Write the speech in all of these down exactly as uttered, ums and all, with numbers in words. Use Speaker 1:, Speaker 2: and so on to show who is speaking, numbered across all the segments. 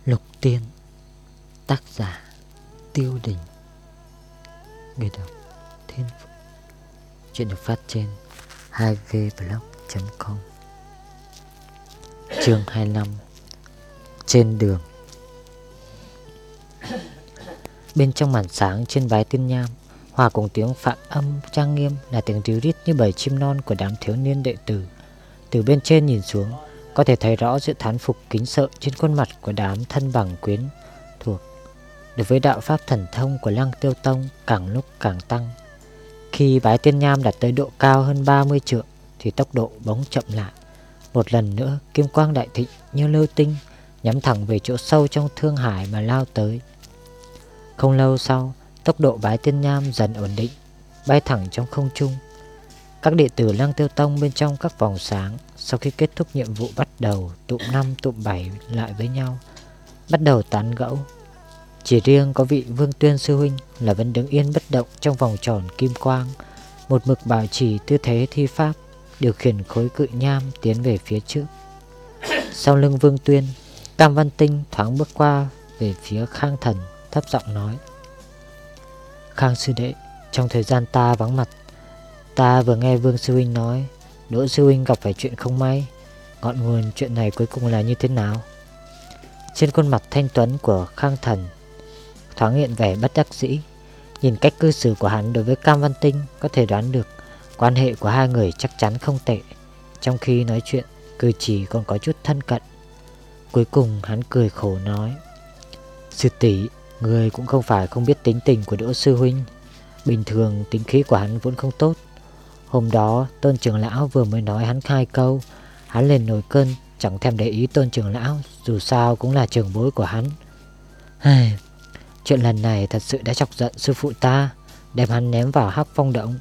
Speaker 1: Lục Tiên. Tác giả Tiêu Đình. Người đọc Thiên Phúc. Chuyện được phát trên hai v blog chấm com. Chương hai mươi lăm. Trên đường. Bên trong màn sáng trên Bái Tiên Nham hòa cùng tiếng phạn âm trang nghiêm là tiếng ríu rít như bầy chim non của đám thiếu niên đệ tử. Từ bên trên nhìn xuống, có thể thấy rõ sự thán phục kính sợ trên khuôn mặt của đám thân bằng quyến thuộc. Đối với đạo pháp thần thông của Lăng Tiêu Tông càng lúc càng tăng. Khi Bái Tiên Nham đạt tới độ cao hơn ba mươi trượng thì tốc độ bỗng chậm lại. Một lần nữa kim quang đại thịnh như lưu tinh nhắm thẳng về chỗ sâu trong thương hải mà lao tới. Không lâu sau, tốc độ Bái Tiên Nham dần ổn định, bay thẳng trong không trung. Các đệ tử Lăng Tiêu Tông bên trong các vòng sáng sau khi kết thúc nhiệm vụ bắt đầu tụm năm tụm bảy lại với nhau, bắt đầu tán gẫu. Chỉ riêng có vị Vương Tuyên sư huynh là vẫn đứng yên bất động trong vòng tròn kim quang, một mực bảo trì tư thế thi pháp, điều khiển khối cự nham tiến về phía trước. Sau lưng Vương Tuyên, Cam Văn Tinh thoáng bước qua về phía Khang Thần, thấp giọng nói: Khang sư đệ, trong thời gian ta vắng mặt, ta vừa nghe Vương sư huynh nói Đỗ sư huynh gặp phải chuyện không may. Ngọn nguồn chuyện này cuối cùng là như thế nào? Trên khuôn mặt thanh tuấn của Khang Thần thoáng hiện vẻ bất đắc dĩ. Nhìn cách cư xử của hắn đối với Cam Văn Tinh, có thể đoán được quan hệ của hai người chắc chắn không tệ. Trong khi nói chuyện, cử chỉ còn có chút thân cận. Cuối cùng hắn cười khổ nói: Sư tỷ, người cũng không phải không biết tính tình của Đỗ sư huynh. Bình thường tính khí của hắn vốn không tốt. Hôm đó Tôn trưởng lão vừa mới nói hắn hai câu, hắn lên nổi cơn, chẳng thèm để ý Tôn trưởng lão, dù sao cũng là trưởng bối của hắn. Hây, chuyện lần này thật sự đã chọc giận sư phụ ta, đem hắn ném vào Hắc Phong Động.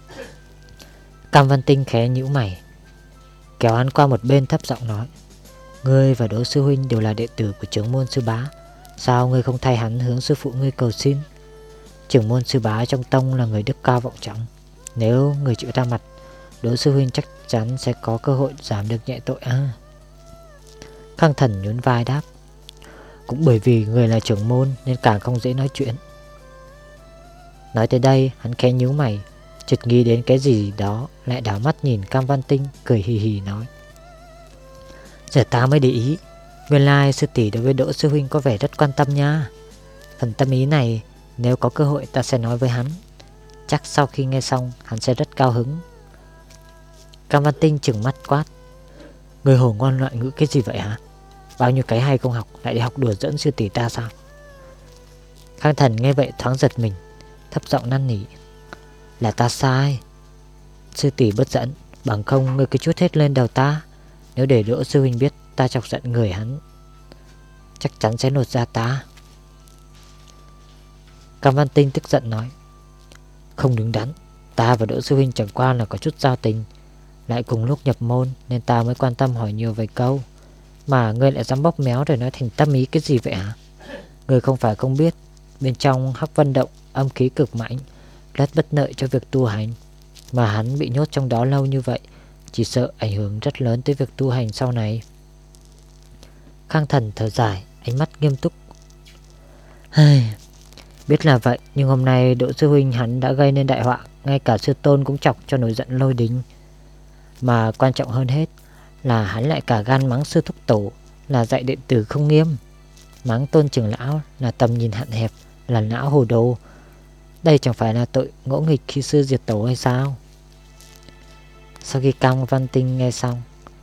Speaker 1: Cam Văn Tinh khẽ nhíu mày, kéo hắn qua một bên thấp giọng nói: Ngươi và Đỗ sư huynh đều là đệ tử của trưởng môn sư bá, sao ngươi không thay hắn hướng sư phụ ngươi cầu xin? Trưởng môn sư bá trong tông là người đức cao vọng trọng, nếu người chịu ra mặt, Đỗ sư huynh chắc chắn sẽ có cơ hội giảm được nhẹ tội à. Khang Thần nhún vai đáp: Cũng bởi vì người là trưởng môn nên càng không dễ nói chuyện. Nói tới đây hắn khẽ nhíu mày, chợt nghĩ đến cái gì đó, lại đảo mắt nhìn Cam Văn Tinh, cười hì hì nói: Giờ ta mới để ý, nguyên lai sư tỷ đối với Đỗ sư huynh có vẻ rất quan tâm nha. Phần tâm ý này nếu có cơ hội ta sẽ nói với hắn, chắc sau khi nghe xong hắn sẽ rất cao hứng. Cam Văn Tinh trừng mắt quát: Người hồ ngoan loại ngữ cái gì vậy hả? Bao nhiêu cái hay không học lại đi học đùa dẫn sư tỷ ta sao? Khang Thần nghe vậy thoáng giật mình, thấp giọng năn nỉ: Là ta sai, sư tỷ bất giận, bằng không ngươi cứ chút hết lên đầu ta. Nếu để Đỗ sư huynh biết ta chọc giận người, hắn chắc chắn sẽ nột ra ta. Cam Văn Tinh tức giận nói: Không đứng đắn, ta và Đỗ sư huynh chẳng qua là có chút giao tình, lại cùng lúc nhập môn nên ta mới quan tâm hỏi nhiều vài câu, mà ngươi lại dám bóp méo rồi nói thành tâm ý cái gì vậy hả? Ngươi không phải không biết, bên trong Hắc Vân Động âm khí cực mạnh, rất bất lợi cho việc tu hành, mà hắn bị nhốt trong đó lâu như vậy, chỉ sợ ảnh hưởng rất lớn tới việc tu hành sau này. Khang Thần thở dài, ánh mắt nghiêm túc: Biết là vậy, nhưng hôm nay Đỗ sư huynh hắn đã gây nên đại họa, ngay cả sư tôn cũng chọc cho nổi giận lôi đình. Mà quan trọng hơn hết là hắn lại cả gan mắng sư thúc tổ là dạy đệ tử không nghiêm, mắng Tôn trưởng lão là tầm nhìn hạn hẹp, là não hồ đồ. Đây chẳng phải là tội ngỗ nghịch khi sư diệt tổ hay sao? Sau khi Cam Văn Tinh nghe xong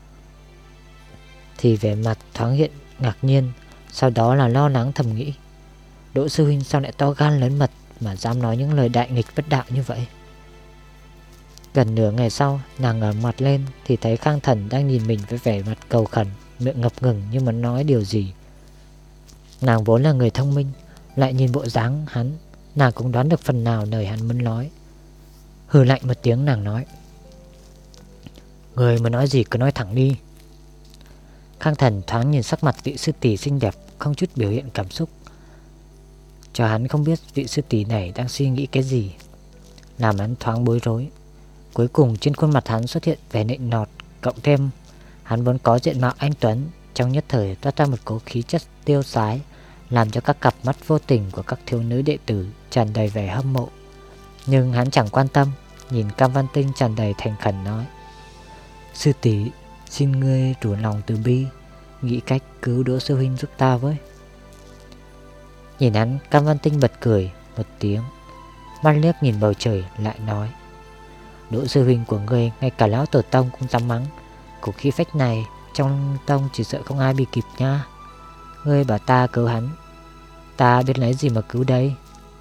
Speaker 1: thì vẻ mặt thoáng hiện ngạc nhiên, sau đó là lo lắng thầm nghĩ: Đỗ sư huynh sao lại to gan lớn mật mà dám nói những lời đại nghịch bất đạo như vậy? Gần nửa ngày sau, nàng ngẩng mặt lên thì thấy Khang Thần đang nhìn mình với vẻ mặt cầu khẩn, miệng ngập ngừng như muốn nói điều gì. Nàng vốn là người thông minh, lại nhìn bộ dáng hắn, nàng cũng đoán được phần nào lời hắn muốn nói. Hừ lạnh một tiếng, nàng nói: Người muốn nói gì cứ nói thẳng đi. Khang Thần thoáng nhìn sắc mặt vị sư tỷ xinh đẹp, không chút biểu hiện cảm xúc, cho hắn không biết vị sư tỷ này đang suy nghĩ cái gì, làm hắn thoáng bối rối. Cuối cùng trên khuôn mặt hắn xuất hiện vẻ nịnh nọt, cộng thêm hắn vốn có diện mạo anh tuấn, trong nhất thời toát ra một cỗ khí chất tiêu sái, làm cho các cặp mắt vô tình của các thiếu nữ đệ tử tràn đầy vẻ hâm mộ. Nhưng hắn chẳng quan tâm, nhìn Cam Văn Tinh tràn đầy thành khẩn nói: Sư tỷ, xin ngươi đủ lòng từ bi, nghĩ cách cứu Đỗ sư huynh giúp ta với. Nhìn hắn, Cam Văn Tinh bật cười một tiếng, mắt liếc nhìn bầu trời lại nói: Đỗ sư huynh của ngươi ngay cả lão tổ tông cũng dám mắng, cổ khí phách này trong tông chỉ sợ không ai bị kịp nha. Ngươi bảo ta cứu hắn, ta biết lấy gì mà cứu đây?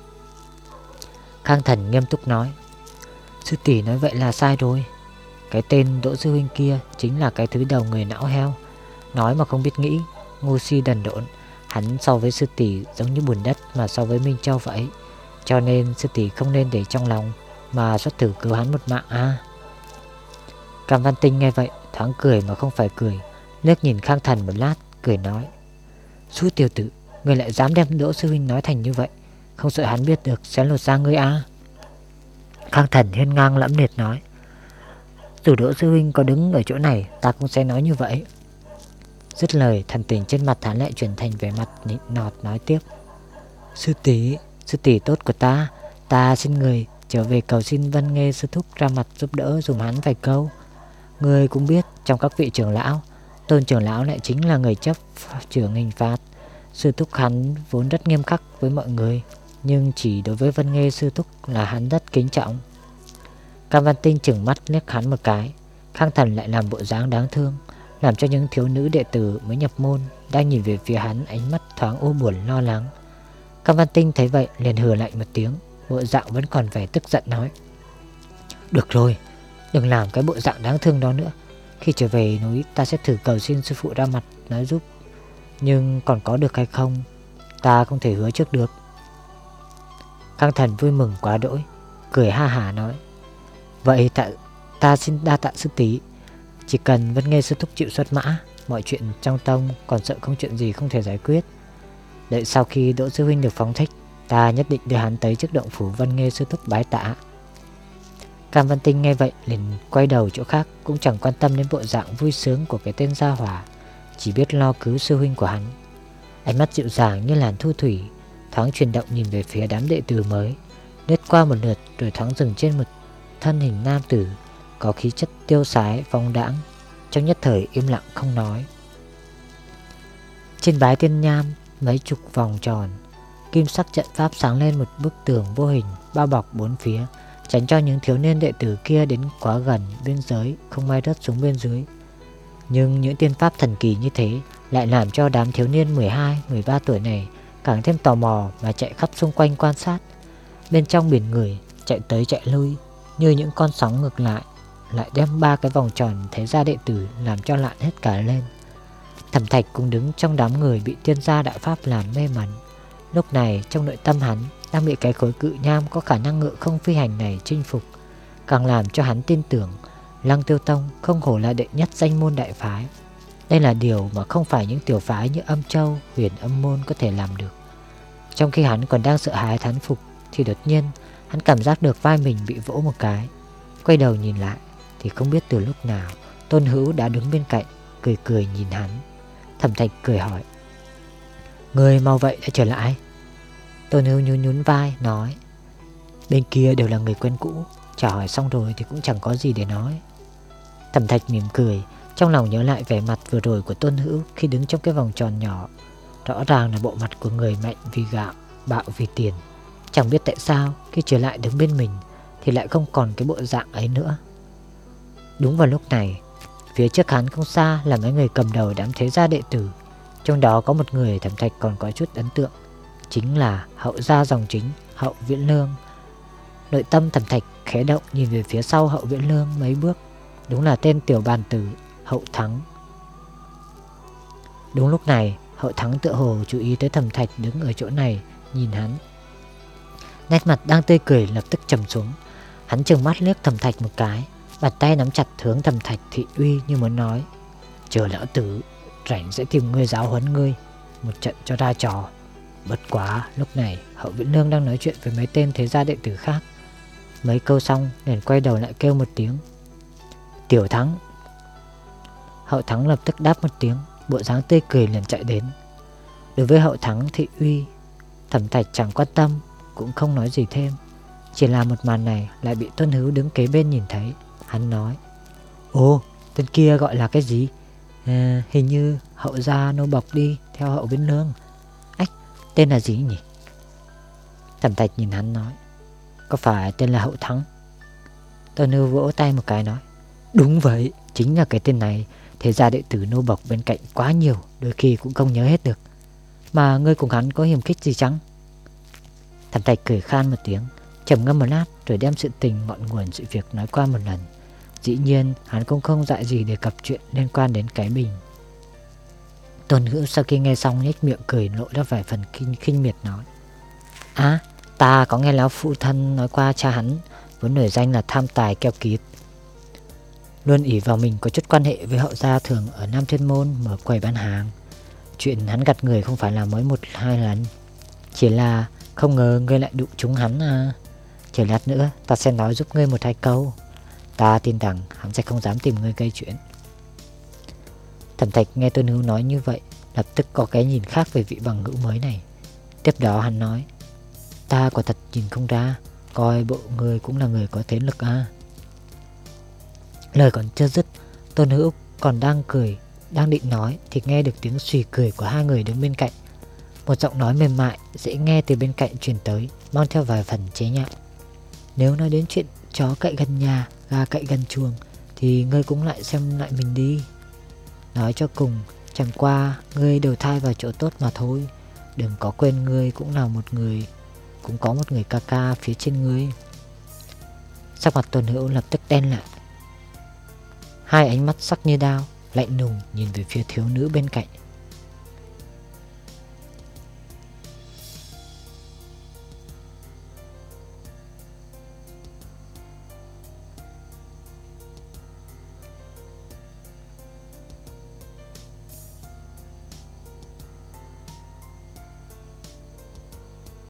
Speaker 1: Khang Thần nghiêm túc nói: Sư tỷ nói vậy là sai rồi. Cái tên Đỗ sư huynh kia chính là cái thứ đầu người não heo, nói mà không biết nghĩ, ngu si đần độn. Hắn so với sư tỷ giống như bùn đất mà so với Minh Châu vậy. Cho nên sư tỷ không nên để trong lòng, mà xuất thử cứu hắn một mạng à. Cam Văn Tinh nghe vậy thoáng cười mà không phải cười, liếc nhìn Khang Thần một lát, cười nói: Sú tiểu tử, ngươi lại dám đem Đỗ sư huynh nói thành như vậy, không sợ hắn biết được sẽ lột da ngươi à? Khang Thần hiên ngang lẫm liệt nói: Dù Đỗ sư huynh có đứng ở chỗ này, ta cũng sẽ nói như vậy. Dứt lời, thần tình trên mặt hắn lại chuyển thành vẻ mặt nịnh nọt nói tiếp: Sư tỷ, sư tỷ tốt của ta, ta xin người trở về cầu xin Vân Nghê sư thúc ra mặt giúp đỡ dùm hắn vài câu. Người cũng biết trong các vị trưởng lão, Tôn trưởng lão lại chính là người chấp trưởng hình phạt. Sư thúc hắn vốn rất nghiêm khắc với mọi người, nhưng chỉ đối với Vân Nghê sư thúc là hắn rất kính trọng. Cam Văn Tinh chừng mắt liếc hắn một cái. Khang Thần lại làm bộ dáng đáng thương, làm cho những thiếu nữ đệ tử mới nhập môn đang nhìn về phía hắn ánh mắt thoáng u buồn lo lắng. Cam Văn Tinh thấy vậy liền hừ lạnh một tiếng, bộ dạng vẫn còn vẻ tức giận nói: Được rồi, đừng làm cái bộ dạng đáng thương đó nữa. Khi trở về núi ta sẽ thử cầu xin sư phụ ra mặt nói giúp, nhưng còn có được hay không ta không thể hứa trước được. Khang Thần vui mừng quá đỗi, cười ha hả nói: Vậy ta, ta xin đa tạ sư tỷ. Chỉ cần Vân Nghê sư thúc chịu xuất mã, mọi chuyện trong tông còn sợ không chuyện gì không thể giải quyết. Đợi sau khi Đỗ sư huynh được phóng thích, ta nhất định đưa hắn tới trước động phủ Vân Nghê sư thúc bái tạ. Cam Văn Tinh nghe vậy liền quay đầu chỗ khác, cũng chẳng quan tâm đến bộ dạng vui sướng của cái tên gia hỏa, chỉ biết lo cứu sư huynh của hắn. Ánh mắt dịu dàng như làn thu thủy, thoáng chuyển động nhìn về phía đám đệ tử mới, lướt qua một lượt rồi thoáng dừng trên một thân hình nam tử có khí chất tiêu sái phóng đãng, trong nhất thời im lặng không nói. Trên bái tiên nham mấy chục vòng tròn, kim sắc trận pháp sáng lên một bức tường vô hình bao bọc bốn phía, tránh cho những thiếu niên đệ tử kia đến quá gần biên giới không may rớt xuống bên dưới. Nhưng những tiên pháp thần kỳ như thế lại làm cho đám thiếu niên mười hai, mười ba tuổi này càng thêm tò mò mà chạy khắp xung quanh quan sát. Bên trong biển người chạy tới chạy lui như những con sóng ngược lại, lại đem ba cái vòng tròn thế gia đệ tử làm cho lạn hết cả lên. Thẩm Thạch cũng đứng trong đám người bị tiên gia đại pháp làm mê mẩn. Lúc này trong nội tâm hắn đang bị cái khối cự nham có khả năng ngự không phi hành này chinh phục, càng làm cho hắn tin tưởng Lăng Tiêu Tông không hổ là đệ nhất danh môn đại phái. Đây là điều mà không phải những tiểu phái như Âm Châu, Huyền Âm Môn có thể làm được. Trong khi hắn còn đang sợ hãi thán phục thì đột nhiên hắn cảm giác được vai mình bị vỗ một cái. Quay đầu nhìn lại thì không biết từ lúc nào Tôn Hữu đã đứng bên cạnh, cười cười nhìn hắn. Thẩm Thạch cười hỏi: Người mau vậy đã trở lại? Tôn Hữu nhún nhún vai nói: Bên kia đều là người quen cũ, chào hỏi xong rồi thì cũng chẳng có gì để nói. Thẩm Thạch mỉm cười, trong lòng nhớ lại vẻ mặt vừa rồi của Tôn Hữu khi đứng trong cái vòng tròn nhỏ. Rõ ràng là bộ mặt của người mạnh vì gạo, bạo vì tiền. Chẳng biết tại sao khi trở lại đứng bên mình thì lại không còn cái bộ dạng ấy nữa. Đúng vào lúc này, phía trước hắn không xa là mấy người cầm đầu đám thế gia đệ tử. Trong đó có một người Thẩm Thạch còn có chút ấn tượng, chính là hậu gia dòng chính Hậu Viễn Lương. Nội tâm Thẩm Thạch khẽ động nhìn về phía sau Hậu Viễn Lương mấy bước. Đúng là tên tiểu bàn tử Hậu Thắng. Đúng lúc này Hậu Thắng tựa hồ chú ý tới Thẩm Thạch đứng ở chỗ này nhìn hắn. Nét mặt đang tươi cười lập tức trầm xuống. Hắn trừng mắt liếc Thẩm Thạch một cái, bàn tay nắm chặt hướng Thẩm Thạch thị uy như muốn nói: Chờ lão tử rảnh sẽ tìm ngươi giáo huấn ngươi một trận cho ra trò. Bất quá lúc này Hậu Viễn Lương đang nói chuyện với mấy tên thế gia đệ tử khác. Mấy câu xong liền quay đầu lại kêu một tiếng: Tiểu Thắng. Hậu Thắng lập tức đáp một tiếng, bộ dáng tươi cười liền chạy đến. Đối với Hậu Thắng thị uy, Thẩm Thạch chẳng quan tâm, cũng không nói gì thêm. Chỉ là một màn này lại bị Tôn Hữu đứng kế bên nhìn thấy. Hắn nói: Ồ, tên kia gọi là cái gì? À, hình như Hậu gia nô bộc đi theo Hậu Biến Nương. Ách, tên là gì nhỉ? Thẩm Thạch nhìn hắn nói: Có phải tên là Hậu Thắng? Tôn Hữu vỗ tay một cái nói: Đúng vậy, chính là cái tên này. Thế ra đệ tử nô bộc bên cạnh quá nhiều, đôi khi cũng không nhớ hết được. Mà ngươi cùng hắn có hiềm khích gì chăng? Thẩm Thạch cười khan một tiếng, trầm ngâm một lát rồi đem sự tình ngọn nguồn sự việc nói qua một lần. Dĩ nhiên hắn cũng không dại gì đề cập chuyện liên quan đến cái bình. Tôn Hữu sau khi nghe xong nhếch miệng cười, lộ ra vài phần kinh, khinh miệt nói: À, ta có nghe lão phụ thân nói qua cha hắn vốn nổi danh là tham tài keo kiệt, luôn ỷ vào mình có chút quan hệ với Hậu gia, thường ở Nam Thiên Môn mở quầy bán hàng. Chuyện hắn gặt người không phải là mới một hai lần, chỉ là không ngờ ngươi lại đụng trúng hắn à. Chờ lát nữa ta sẽ nói giúp ngươi một hai câu, ta tin rằng hắn sẽ không dám tìm ngươi gây chuyện. Thẩm Thạch nghe Tôn Hữu nói như vậy, lập tức có cái nhìn khác về vị bằng hữu mới này. Tiếp đó hắn nói: Ta quả thật nhìn không ra, coi bộ người cũng là người có thế lực à. Lời còn chưa dứt, Tôn Hữu còn đang cười, đang định nói thì nghe được tiếng xùy cười của hai người đứng bên cạnh. Một giọng nói mềm mại dễ nghe từ bên cạnh truyền tới, mang theo vài phần chế nhạo: Nếu nói đến chuyện chó cậy gần nhà, gà cậy gần chuồng, thì ngươi cũng lại xem lại mình đi. Nói cho cùng, chẳng qua ngươi đầu thai vào chỗ tốt mà thôi. Đừng có quên ngươi cũng là một người, cũng có một người ca ca phía trên ngươi. Sắc mặt Tôn Hữu lập tức đen lại, hai ánh mắt sắc như đao, lạnh lùng nhìn về phía thiếu nữ bên cạnh.